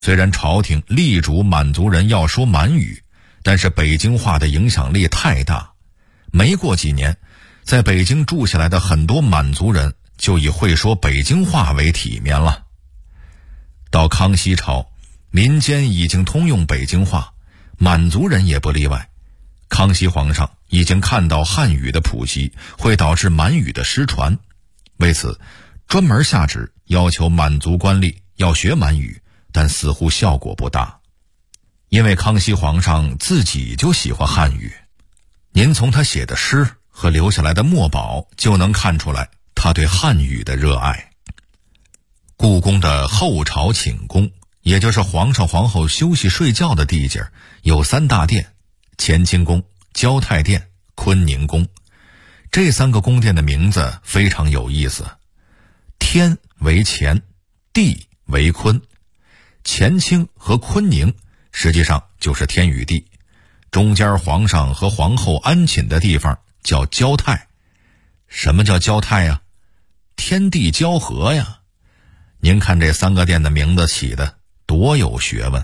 虽然朝廷力主满族人要说满语，但是北京话的影响力太大，没过几年，在北京住下来的很多满族人就以会说北京话为体面了。到康熙朝，民间已经通用北京话，满族人也不例外。康熙皇上已经看到汉语的普及会导致满语的失传，为此专门下旨要求满族官吏要学满语，但似乎效果不大。因为康熙皇上自己就喜欢汉语，您从他写的诗和留下来的墨宝就能看出来他对汉语的热爱。故宫的后朝寝宫，也就是皇上皇后休息睡觉的地界，有3大殿：乾清宫、交泰殿、坤宁宫。这3个宫殿的名字非常有意思，天为乾，地为坤。乾清和坤宁实际上就是天与地，中间皇上和皇后安寝的地方叫交泰。什么叫交泰呀？天地交合呀。您看这3个殿的名字起的多有学问。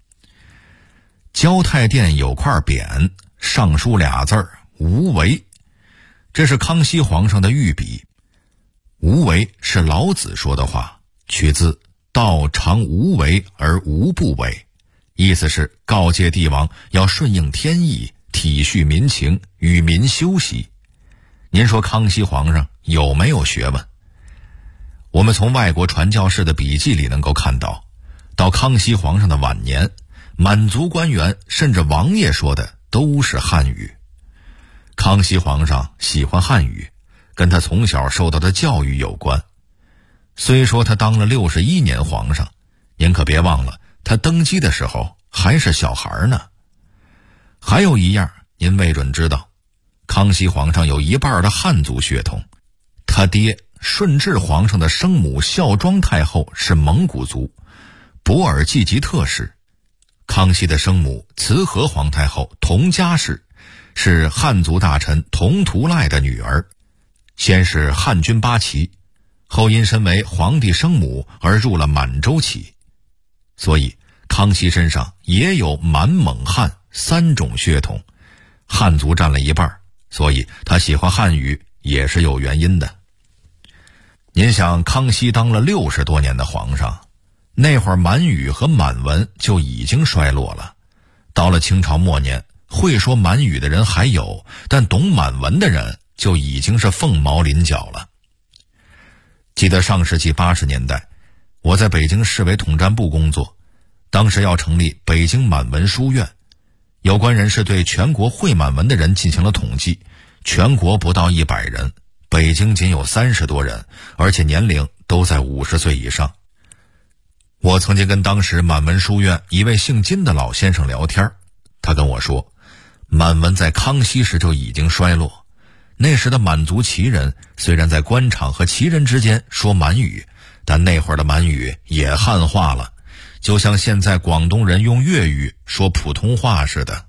交泰殿有块匾，上书俩字儿无为，这是康熙皇上的御笔。无为是老子说的话，取自道常无为而无不为，意思是告诫帝王要顺应天意，体恤民情，与民休息。您说康熙皇上有没有学问？我们从外国传教士的笔记里能够看到，到康熙皇上的晚年，满族官员甚至王爷说的都是汉语。康熙皇上喜欢汉语，跟他从小受到的教育有关。虽说他当了61年皇上，您可别忘了，他登基的时候还是小孩呢。还有一样您未准知道，康熙皇上有一半的汉族血统，他爹顺治皇上的生母孝庄太后是蒙古族，博尔济吉特氏。康熙的生母慈和皇太后佟佳氏是汉族大臣佟图赖的女儿，先是汉军八旗，后因身为皇帝生母而入了满洲旗。所以康熙身上也有满蒙汉3种血统，汉族占了一半，所以他喜欢汉语也是有原因的。您想，康熙当了60多年的皇上，那会儿满语和满文就已经衰落了。到了清朝末年，会说满语的人还有，但懂满文的人就已经是凤毛麟角了。记得上世纪80年代，我在北京市委统战部工作，当时要成立北京满文书院。有关人士对全国会满文的人进行了统计，全国不到100人，北京仅有30多人，而且年龄都在50岁以上。我曾经跟当时满文书院一位姓金的老先生聊天，他跟我说，满文在康熙时就已经衰落。那时的满族旗人虽然在官场和旗人之间说满语，但那会儿的满语也汉化了，就像现在广东人用粤语说普通话似的。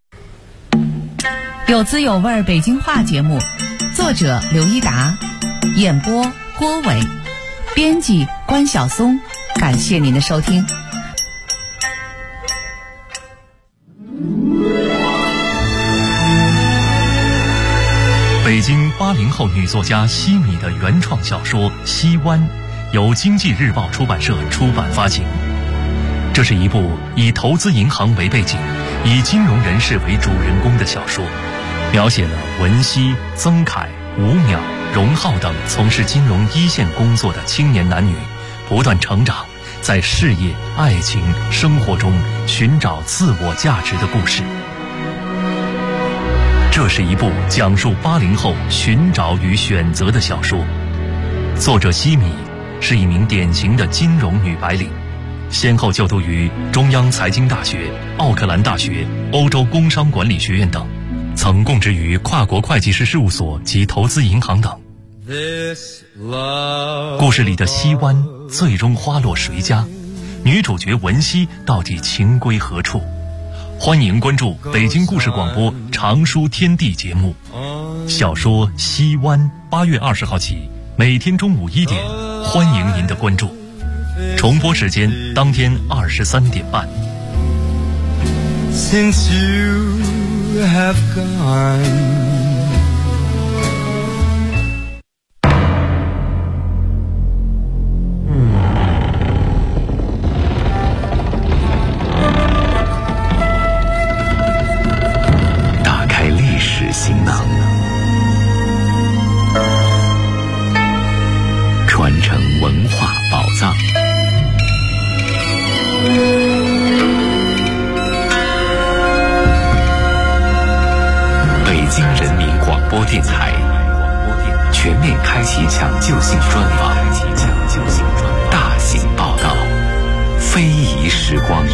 有滋有味北京话节目，作者刘一达，演播郭伟，编辑关晓松。感谢您的收听。 北京80后女作家西米的原创小说《西湾》，由经济日报出版社出版发行。这是一部以投资银行为背景，以金融人士为主人公的小说，描写了文熙、曾凯、吴淼、荣浩等从事金融一线工作的青年男女不断成长，在事业、爱情、生活中寻找自我价值的故事。这是一部讲述80后寻找与选择的小说。作者西米是一名典型的金融女白领，先后就读于中央财经大学、奥克兰大学、欧洲工商管理学院等，曾供职于跨国会计师事务所及投资银行等。故事里的西湾最终花落谁家？女主角文熙到底情归何处？欢迎关注北京故事广播常书天地节目。小说《西湾》8月20号起，每天中午1点，欢迎您的关注。 重播时间当天23点半。 Since you have gone. 行囊，传承文化宝藏。北京人民广播电台全面开启抢救性专访，大型报道，非遗时光。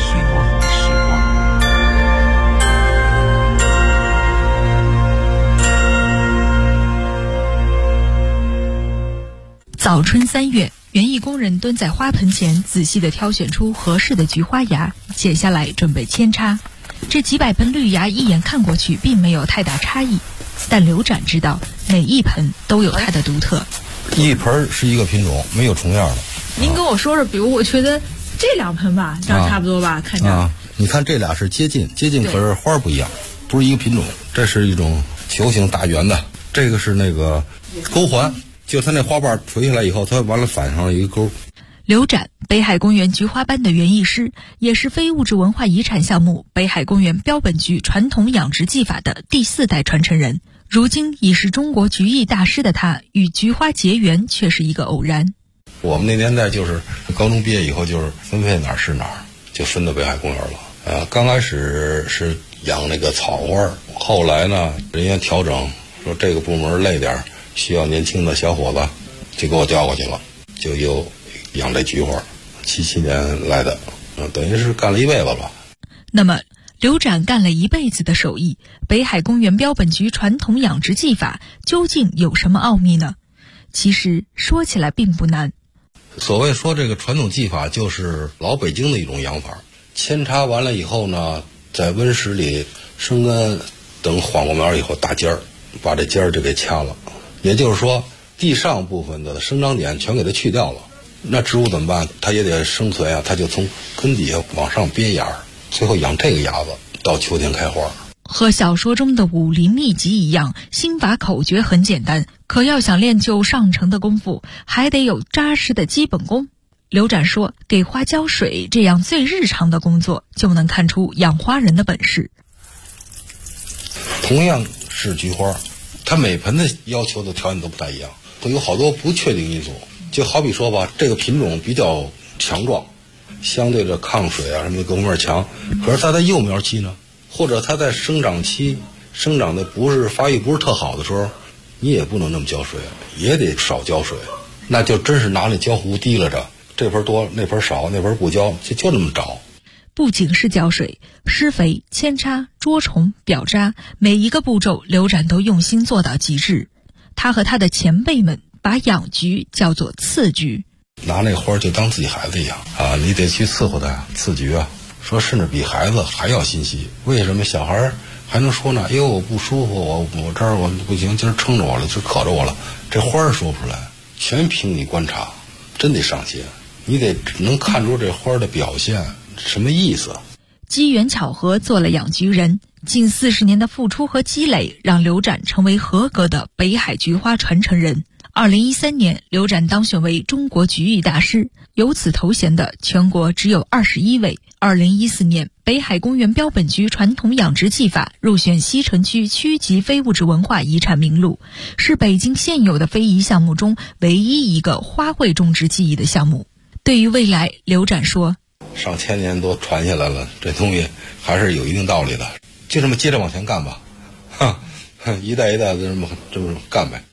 早春3月，园艺工人蹲在花盆前，仔细地挑选出合适的菊花芽，剪下来准备扦插。这几百盆绿芽一眼看过去并没有太大差异，但刘展知道每一盆都有它的独特。 一盆是一个品种，没有重样的。 您跟我说说，比如我觉得这2盆吧，这样差不多吧，看着。 你看这俩是接近，可是花不一样，不是一个品种。这是一种球形大圆的，这个是那个钩环。就它那花瓣垂下来以后，它完了反上了一个钩。 刘展，北海公园菊花班的园艺师，也是非物质文化遗产项目北海公园标本菊传统养殖技法的第4代传承人。如今已是中国菊艺大师的他，与菊花结缘却是一个偶然。 我们那年代就是高中毕业以后，就是分配哪儿是哪儿，就分到北海公园了。刚开始是养那个草花，后来呢，人家调整说这个部门累点，需要年轻的小伙子，就给我调过去了，就又养这菊花。77年来的，等于是干了一辈子了。 那么刘展干了一辈子的手艺，北海公园标本菊传统养殖技法究竟有什么奥秘呢？其实说起来并不难。 所谓说这个传统技法，就是老北京的一种养法。扦插完了以后呢，在温室里生根，等缓过苗以后打尖儿，把这尖儿就给掐了。也就是说，地上部分的生长点全给它去掉了。那植物怎么办？它也得生存啊，它就从根底下往上憋芽，最后养这个芽子，到秋天开花。 和小说中的武林秘籍一样，心法口诀很简单，可要想练就上乘的功夫，还得有扎实的基本功。刘展说，给花浇水这样最日常的工作，就能看出养花人的本事。 同样是菊花，它每盆的要求的条件都不太一样，会有好多不确定因素。就好比说吧，这个品种比较强壮，相对的抗水啊什么的各方面强，可是它在幼苗期呢，或者它在生长期生长的发育不是特好的时候，你也不能那么浇水，也得少浇水，那就真是拿那浇壶提拉着，这盆多那盆少，那盆不浇，就那么找。 不仅是浇水，施肥、扦插、捉虫、表扎，每一个步骤刘展都用心做到极致。他和他的前辈们把养菊叫做刺菊， 拿那花就当自己孩子一样啊，你得去伺候它，刺菊啊，说甚至比孩子还要心细。为什么小孩还能说呢？我不舒服，我这儿我不行，今儿撑着我了，就渴着我了。这花说不出来，全凭你观察，真得上心，你得能看出这花的表现什么意思。 机缘巧合做了养菊人，近40年的付出和积累，让刘展成为合格的北海菊花传承人。2013年，刘展当选为中国菊艺大师，有此头衔的全国只有21位。2014年，北海公园标本菊传统养殖技法入选西城区区级非物质文化遗产名录，是北京现有的非遗项目中唯一一个花卉种植技艺的项目。对于未来，刘展说， 上千年都传下来了，这东西还是有一定道理的，就这么接着往前干吧，一代一代的这么干呗。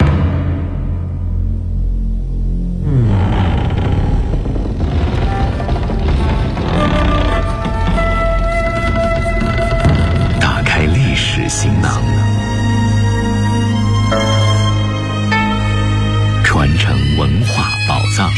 打开历史行囊，传承文化宝藏。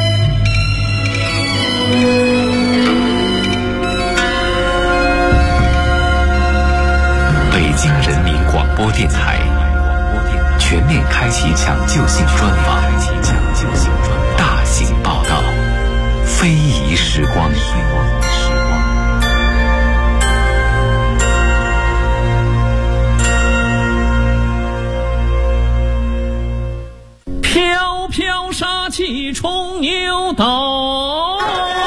北京人民广播电台全面开启抢救性专访，大型报道， 时光。 飘飘杀气冲牛斗，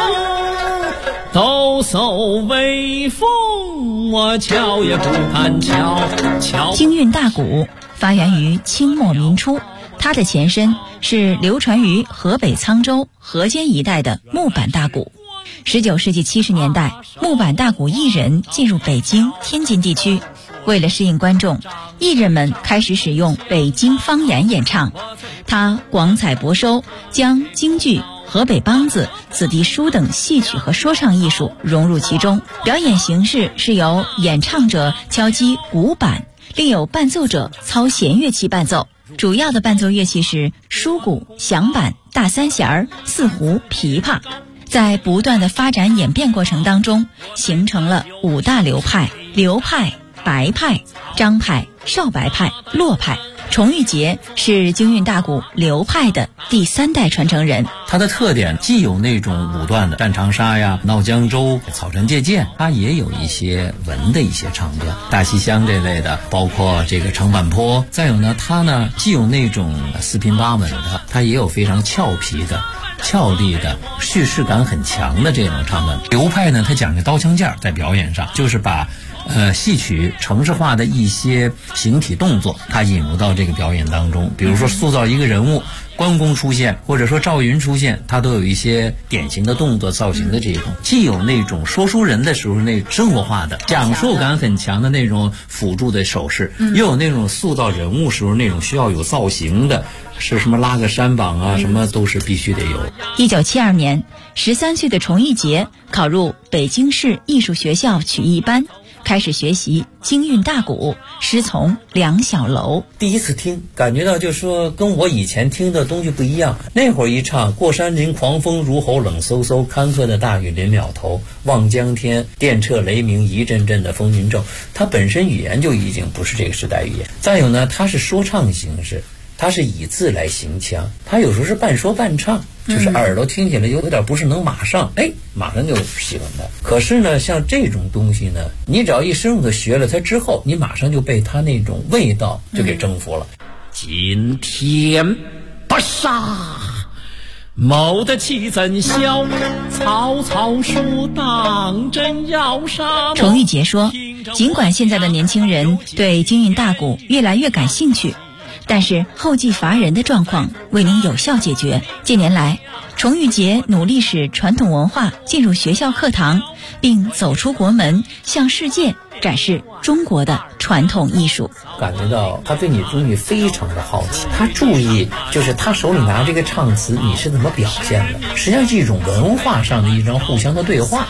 抖擞威风，我瞧也不敢瞧。 京韵大鼓发源于清末民初，它的前身是流传于河北沧州、河间一带的木板大鼓。19世纪70年代，木板大鼓艺人进入北京、天津地区，为了适应观众，艺人们开始使用北京方言演唱。他广采博收，将京剧、河北梆子、子弟书等戏曲和说唱艺术融入其中。表演形式是由演唱者敲击鼓板，另有伴奏者操弦乐器伴奏。主要的伴奏乐器是书鼓、响板、大三弦、四胡、琵琶。在不断的发展演变过程当中，形成了5大流派：刘派、白派、张派、少白派、骆派。崇玉节是京韵大鼓刘派的第3代传承人。 它的特点既有那种武断的战长沙呀、闹江州、草船借箭，它也有一些文的一些唱段，大西厢这类的，包括这个长坂坡。再有呢，它呢既有那种四平八稳的，它也有非常俏皮的、俏丽的、叙事感很强的这种唱段。刘派呢，它讲究刀枪剑，在表演上就是把戏曲程式化的一些形体动作，它引入到这个表演当中。比如说塑造一个人物，关公出现，或者说赵云出现，它都有一些典型的动作造型的这种，既有那种说书人的时候那生活化的讲述感很强的那种辅助的手势，又有那种塑造人物时候那种需要有造型的，是什么拉个山膀啊，什么都是必须得有。 1972年，13岁的崇玉节考入北京市艺术学校曲艺班，开始学习京韵大鼓，师从梁小楼。 第一次听，感觉到就是说跟我以前听的东西不一样。那会儿一唱过山林狂风如吼，冷飕飕，坎坷的大雨临了头，望江天，电掣雷鸣，一阵阵的风云骤。它本身语言就已经不是这个时代语言。再有呢，它是说唱形式，它是以字来行腔，它有时候是半说半唱，就是耳朵听起来有点不是能马上就喜欢它。可是呢，像这种东西呢，你只要一深入的学了它之后，你马上就被它那种味道就给征服了。 今天不杀，谋得气怎消？曹操说当真要杀。 崇玉节说，尽管现在的年轻人对京韵大鼓越来越感兴趣，但是后继乏人的状况未能有效解决。近年来，崇玉节努力使传统文化进入学校课堂，并走出国门，向世界展示中国的传统艺术。 感觉到他对你东西非常的好奇，他注意就是他手里拿这个唱词你是怎么表现的，实际上是一种文化上的一种互相的对话。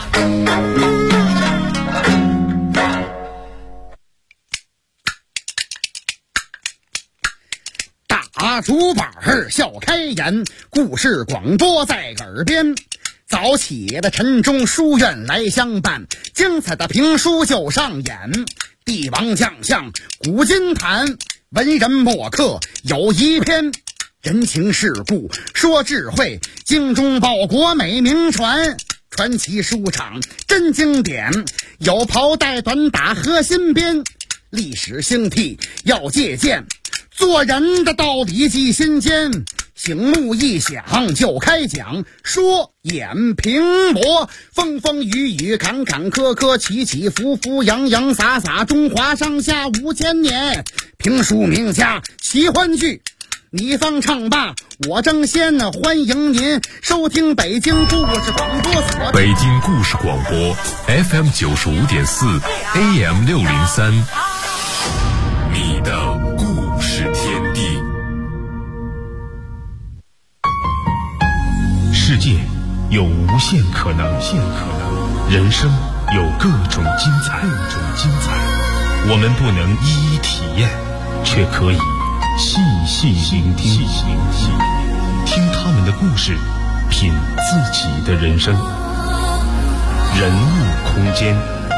大竹板笑开颜，故事广播在耳边。早起的晨钟书院来相伴，精彩的评书就上演。帝王将相古今谈，文人墨客有一篇。人情世故说智慧，精忠报国美名传。传奇书场真经典，有袍带短打和新编。历史兴替要借鉴，做人的道理记心间。醒目一响就开讲，说演评驳，风风雨雨坎坎坷坷，起起伏伏洋洋洒洒，中华上下5000年。评书名家奇欢聚，你方唱罢我争先，欢迎您收听北京故事广播所。 北京故事广播 FM 95.4 AM 603，你的故事天地。世界有无限可能，人生有各种精彩。我们不能一一体验，却可以细细聆听，听他们的故事，品自己的人生。人物空间，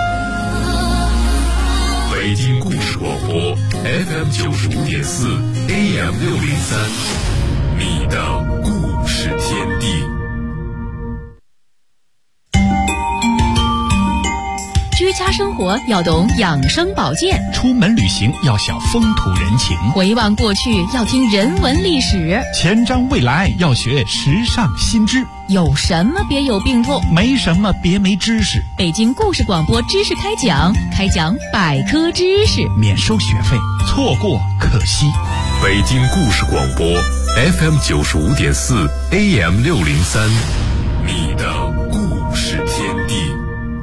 北京故事广播 FM 95.4 AM 603，你的故事天地。 居家生活要懂养生保健， 出门旅行要晓风土人情， 回望过去要听人文历史， 前瞻未来要学时尚新知。 有什么别有病痛， 没什么别没知识。 北京故事广播知识开讲百科知识， 免收学费，错过可惜。 北京故事广播 FM 95.4 AM 603，你的故事天地。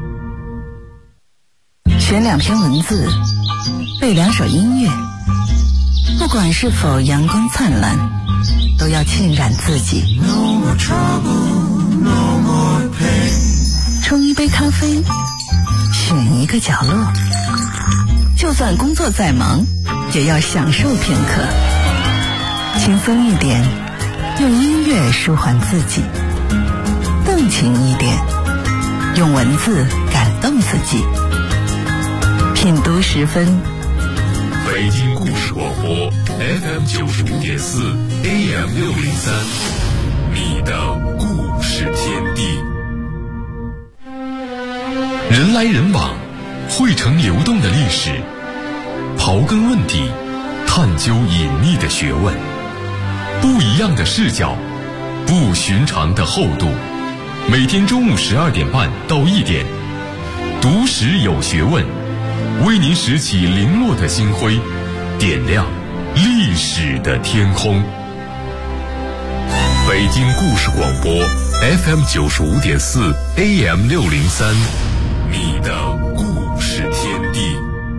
选2篇文字，背2首音乐，不管是否阳光灿烂，都要浸染自己。冲一杯咖啡，选一个角落，就算工作再忙，也要享受片刻。轻松一点，用音乐舒缓自己；动情一点，用文字感动自己。品读10分， 北京故事广播 FM 95.4 AM 603，你的故事天地。 人来人往，汇成流动的历史，刨根问底，探究隐秘的学问，不一样的视角，不寻常的厚度。每天中午12点半到1点，读史有学问，为您拾起零落的星辉，点亮历史的天空。 北京故事广播 FM 95.4 AM 603，你的故事天地。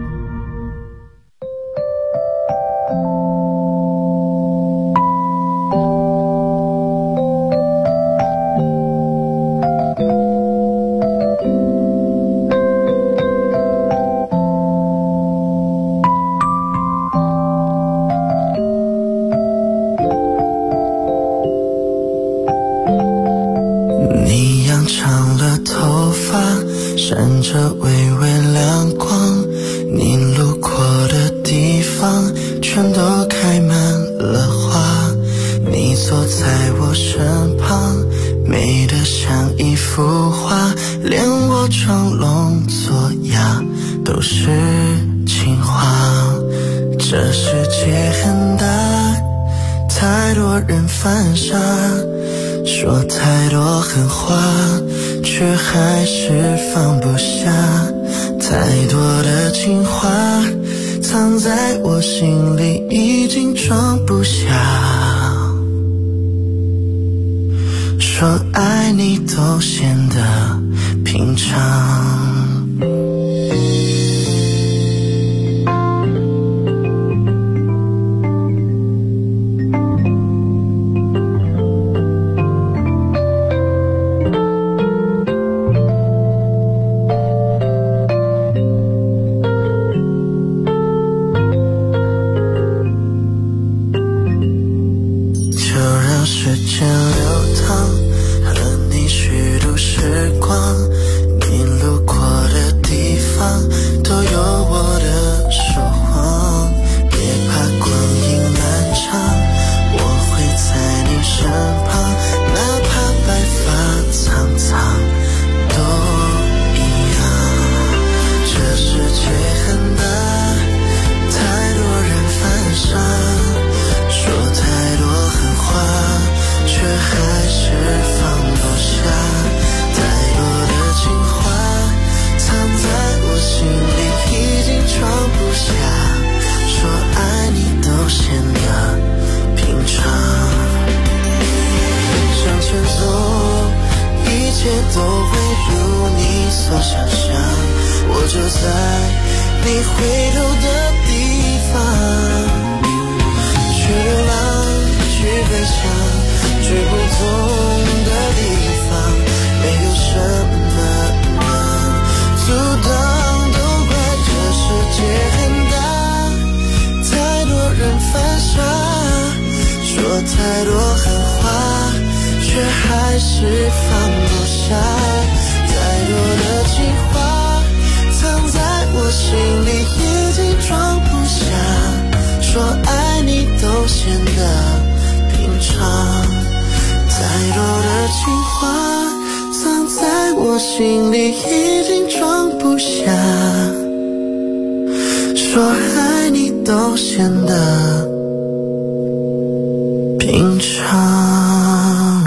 闪着微微亮光，你路过的地方全都开满了花，你坐在我身旁，美得像一幅画，连我装聋作哑都是情话。这世界很大，太多人犯傻，说太多狠话，却还是放不下。太多的情话藏在我心里，已经装不下。说爱你都显得平常。太多狠话，却还是放不下。太多的情话藏在我心里，已经装不下。说爱你都显得平常。太多的情话藏在我心里，已经装不下，说爱你都显得平常。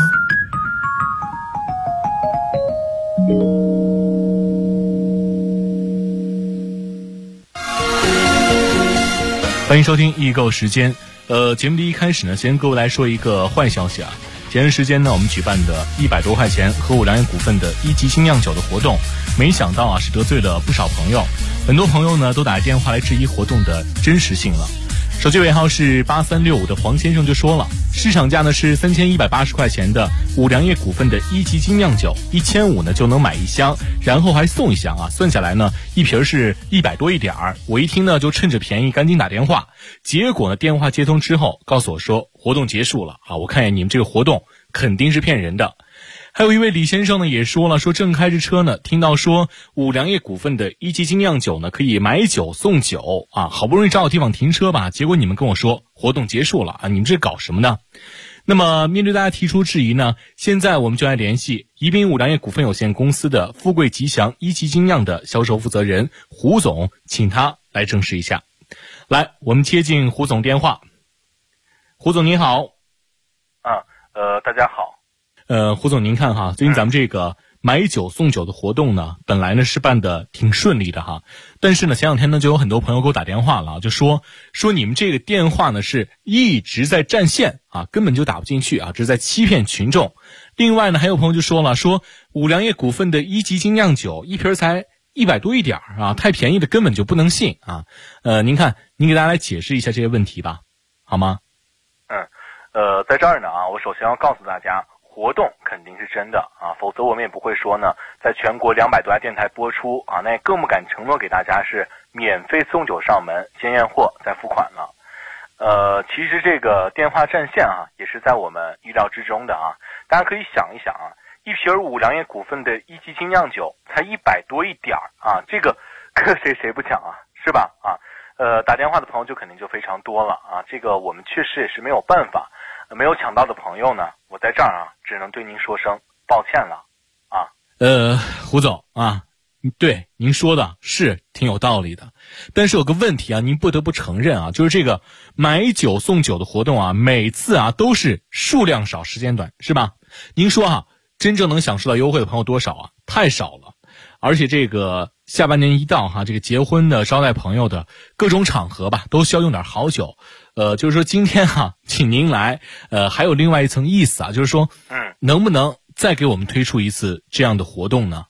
欢迎收听易购时间。节目的一开始呢，先跟各位来说一个坏消息啊。前段时间呢，我们举办的100多块钱和五粮液股份的1级精酿酒的活动，没想到啊是得罪了不少朋友，很多朋友呢都打电话来质疑活动的真实性了。手机尾号是8365的黄先生就说了，市场价呢是3180块钱的五粮液股份的1级精酿酒，1500呢就能买一箱，然后还送一箱啊，算下来呢一瓶是100多一点儿。我一听呢就趁着便宜赶紧打电话，结果呢电话接通之后告诉我说活动结束了啊，我看见你们这个活动肯定是骗人的。还有一位李先生呢也说了，说正开着车呢，听到说五粮液股份的1级精酿酒呢可以买酒送酒啊，好不容易找好地方停车吧，结果你们跟我说活动结束了啊，你们这搞什么呢？那么面对大家提出质疑呢，现在我们就来联系宜宾五粮液股份有限公司的富贵吉祥1级精酿的销售负责人胡总，请他来证实一下。来，我们接进胡总电话。胡总您好。 大家好。 胡总您看哈，最近咱们这个买酒送酒的活动呢，本来呢是办的挺顺利的哈，但是呢前两天呢就有很多朋友给我打电话了，就说你们这个电话呢是一直在占线啊，根本就打不进去啊，这是在欺骗群众。另外呢还有朋友就说了，说五粮液股份的1级精酿酒一瓶才100多一点啊，太便宜的根本就不能信啊。您看您给大家来解释一下这些问题吧，好吗？ 在这儿呢啊，我首先要告诉大家，活动肯定是真的啊，否则我们也不会说呢，在全国200多家电台播出啊，那也更不敢承诺给大家是免费送酒上门，先验货再付款了。其实这个电话占线啊，也是在我们意料之中的啊。大家可以想一想啊，一瓶五粮液股份的1级精酿酒才100多一点啊，这个搁谁不抢啊，是吧？啊，打电话的朋友就肯定就非常多了啊，这个我们确实也是没有办法。没有抢到的朋友呢，我在这儿啊，只能对您说声抱歉了啊。 胡总啊，对您说的是挺有道理的，但是有个问题啊，您不得不承认啊，就是这个买酒送酒的活动啊，每次啊都是数量少时间短，是吧？您说啊，真正能享受到优惠的朋友多少啊？太少了。而且这个下半年一到哈，这个结婚的、招待朋友的各种场合吧，都需要用点好酒。就是说今天哈，请您来，还有另外一层意思啊，就是说，能不能再给我们推出一次这样的活动呢？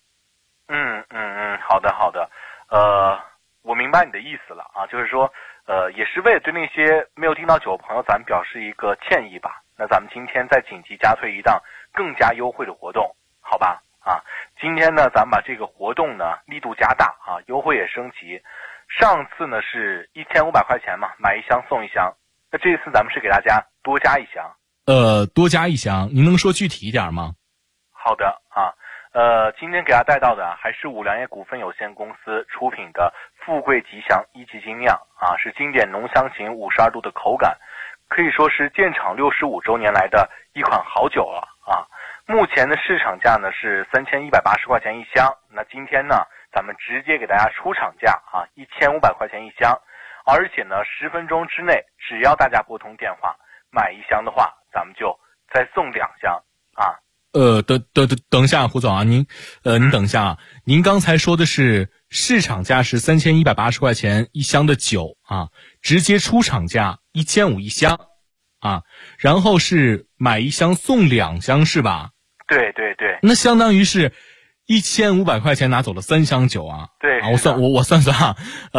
好的，我明白你的意思了啊，就是说，也是为了对那些没有订到酒的朋友，咱们表示一个歉意吧。那咱们今天再紧急加推一档更加优惠的活动，好吧？啊，今天呢，咱们把这个活动呢力度加大啊，优惠也升级。上次呢是1500块钱嘛，买一箱送一箱。那这次咱们是给大家多加一箱。 多加一箱，您能说具体一点吗？ 好的啊，今天给大家带到的还是五粮液股份有限公司出品的富贵吉祥1级精酿啊，是经典浓香型52度的口感，可以说是建厂65周年来的一款好酒了啊。目前的市场价呢是3180块钱一箱，那今天呢咱们直接给大家出厂价啊，1500块钱一箱，而且呢10分钟之内，只要大家拨通电话买一箱的话，咱们就再送2箱啊。 等一下，胡总啊，您等一下啊，您刚才说的是市场价是3180块钱一箱的酒啊，直接出厂价1500一箱啊，然后是买一箱送2箱是吧？ 对， 那相当于是1500块钱拿走了3箱酒啊。 对啊，我算啊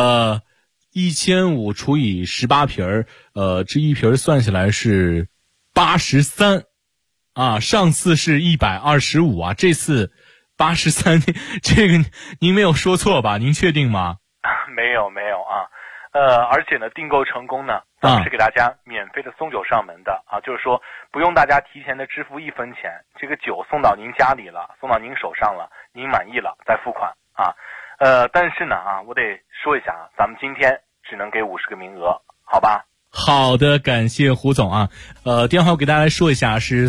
，1500除以18瓶这一瓶算下来是83啊，上次是125啊，这次83，这个您没有说错吧？您确定吗？ 没有啊。而且呢，订购成功呢，咱们是给大家免费的送酒上门的啊，就是说不用大家提前的支付1分钱，这个酒送到您家里了，送到您手上了，您满意了再付款啊。但是呢啊，我得说一下啊，咱们今天只能给50个名额，好吧？ 好的，感谢胡总啊。电话我给大家来说一下，是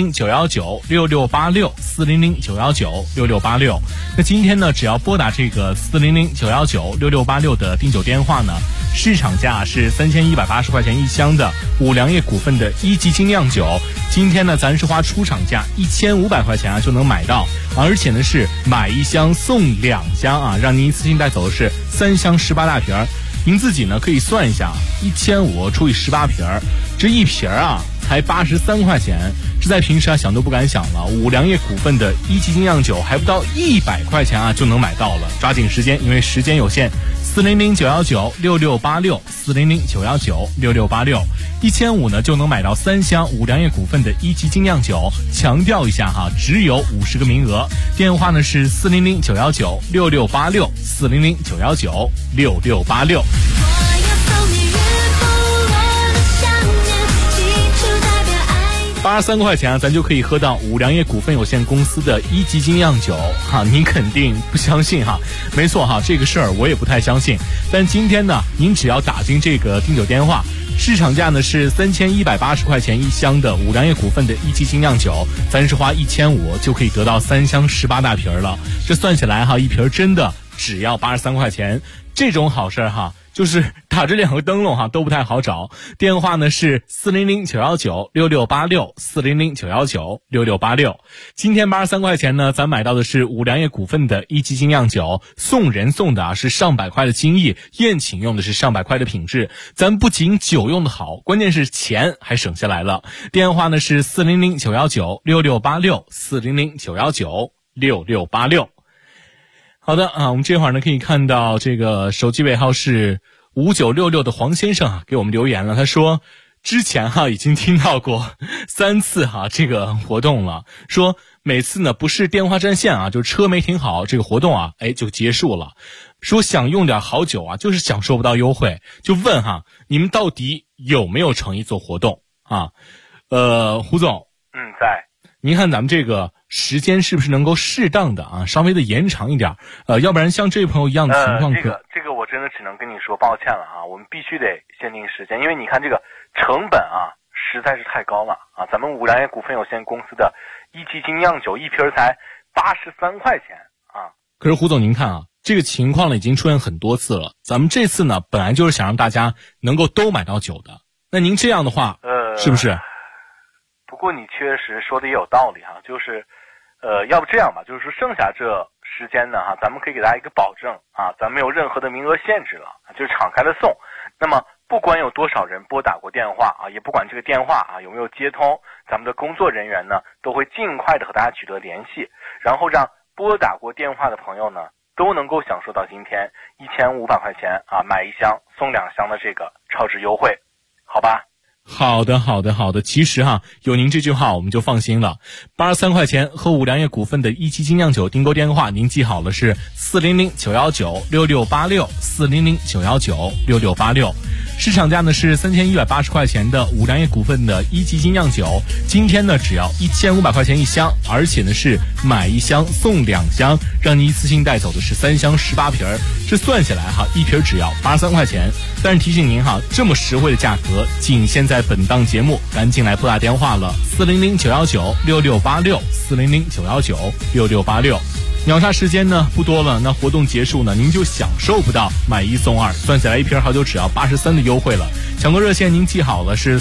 400-919-6686，400-919-6686。那今天呢，只要拨打这个400-919-6686的订酒电话呢，市场价是3180块钱一箱的五粮液股份的一级精酿酒。今天呢，咱是花出厂价1500块钱啊就能买到，而且呢是买一箱送2箱啊，让您一次性带走的是3箱18大瓶。您自己呢可以算一下，1500除以18瓶，这一瓶啊才83块钱，这在平时啊想都不敢想了。五粮液股份的一级精酿酒还不到100块钱啊就能买到了，抓紧时间，因为时间有限。400-919-6686，400-919-6686，1500呢就能买到3箱五粮液股份的一级精酿酒。强调一下哈，只有50个名额。电话呢是400-919-6686，400-919-6686。83块钱啊，咱就可以喝到五粮液股份有限公司的一级精酿酒哈，您肯定不相信哈？没错哈，这个事儿我也不太相信。但今天呢，您只要打进这个订酒电话，市场价呢是3180块钱一箱的五粮液股份的一级精酿酒，咱是花1500就可以得到3箱18大瓶了。这算起来哈，一瓶真的只要83块钱，这种好事哈。就是打着2个灯笼哈都不太好找。电话呢是400-919-6686，400-919-6686。今天83块钱呢，咱买到的是五粮液股份的一级精酿酒，送人送的啊是上百块的精益，宴请用的是上百块的品质。咱不仅酒用的好，关键是钱还省下来了。电话呢是400-919-6686，400-919-6686。好的啊，我们这会儿呢可以看到这个手机尾号是5966的黄先生啊给我们留言了，他说之前哈已经听到过3次哈这个活动了，说每次呢不是电话占线啊，就车没停好，这个活动啊就结束了。说想用点好酒啊，就是享受不到优惠，就问哈你们到底有没有诚意做活动啊？胡总， 在。 您看咱们这个时间是不是能够适当的啊，稍微的延长一点？要不然像这位朋友一样的情况， 这个我真的只能跟你说抱歉了啊，我们必须得限定时间，因为你看这个成本啊实在是太高了啊。咱们五粮液股份有限公司的一级精酿酒一瓶才83块钱啊。 可是胡总您看啊，这个情况呢已经出现很多次了，咱们这次呢本来就是想让大家能够都买到酒的，那您这样的话是不是？ 不过你确实说的也有道理哈，就是要不这样吧，就是说剩下这时间呢哈，咱们可以给大家一个保证啊，咱没有任何的名额限制了，就是敞开的送。那么不管有多少人拨打过电话啊，也不管这个电话啊有没有接通，咱们的工作人员呢都会尽快的和大家取得联系，然后让拨打过电话的朋友呢都能够享受到今天1500块钱啊买1箱送2箱的这个超值优惠，好吧？ 好的。其实哈，有您这句话我们就放心了。83块钱和五粮液股份的一级精酿酒订购电话，您记好了是400-919-6686，400-919-6686。市场价呢是3180块钱的五粮液股份的一级精酿酒，今天呢只要1500块钱一箱，而且呢是买1箱送2箱，让你一次性带走的是3箱18瓶。这算下来哈，一瓶只要83块钱。但是提醒您哈，这么实惠的价格仅限在本档节目，赶紧来拨打电话了，400-919-6686，400-919-6686。秒杀时间呢不多了，那活动结束呢，您就享受不到买1送2，算下来一瓶好酒只要83的优惠了。抢购热线您记好了是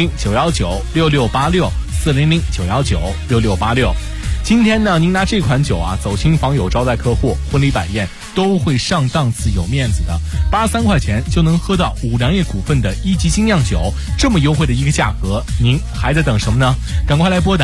400-919-6686，400-919-6686。今天呢，您拿这款酒啊走亲访友、招待客户、婚礼摆宴都会上档次、有面子的。83块钱就能喝到五粮液股份的一级精酿酒，这么优惠的一个价格，您还在等什么呢？赶快来拨打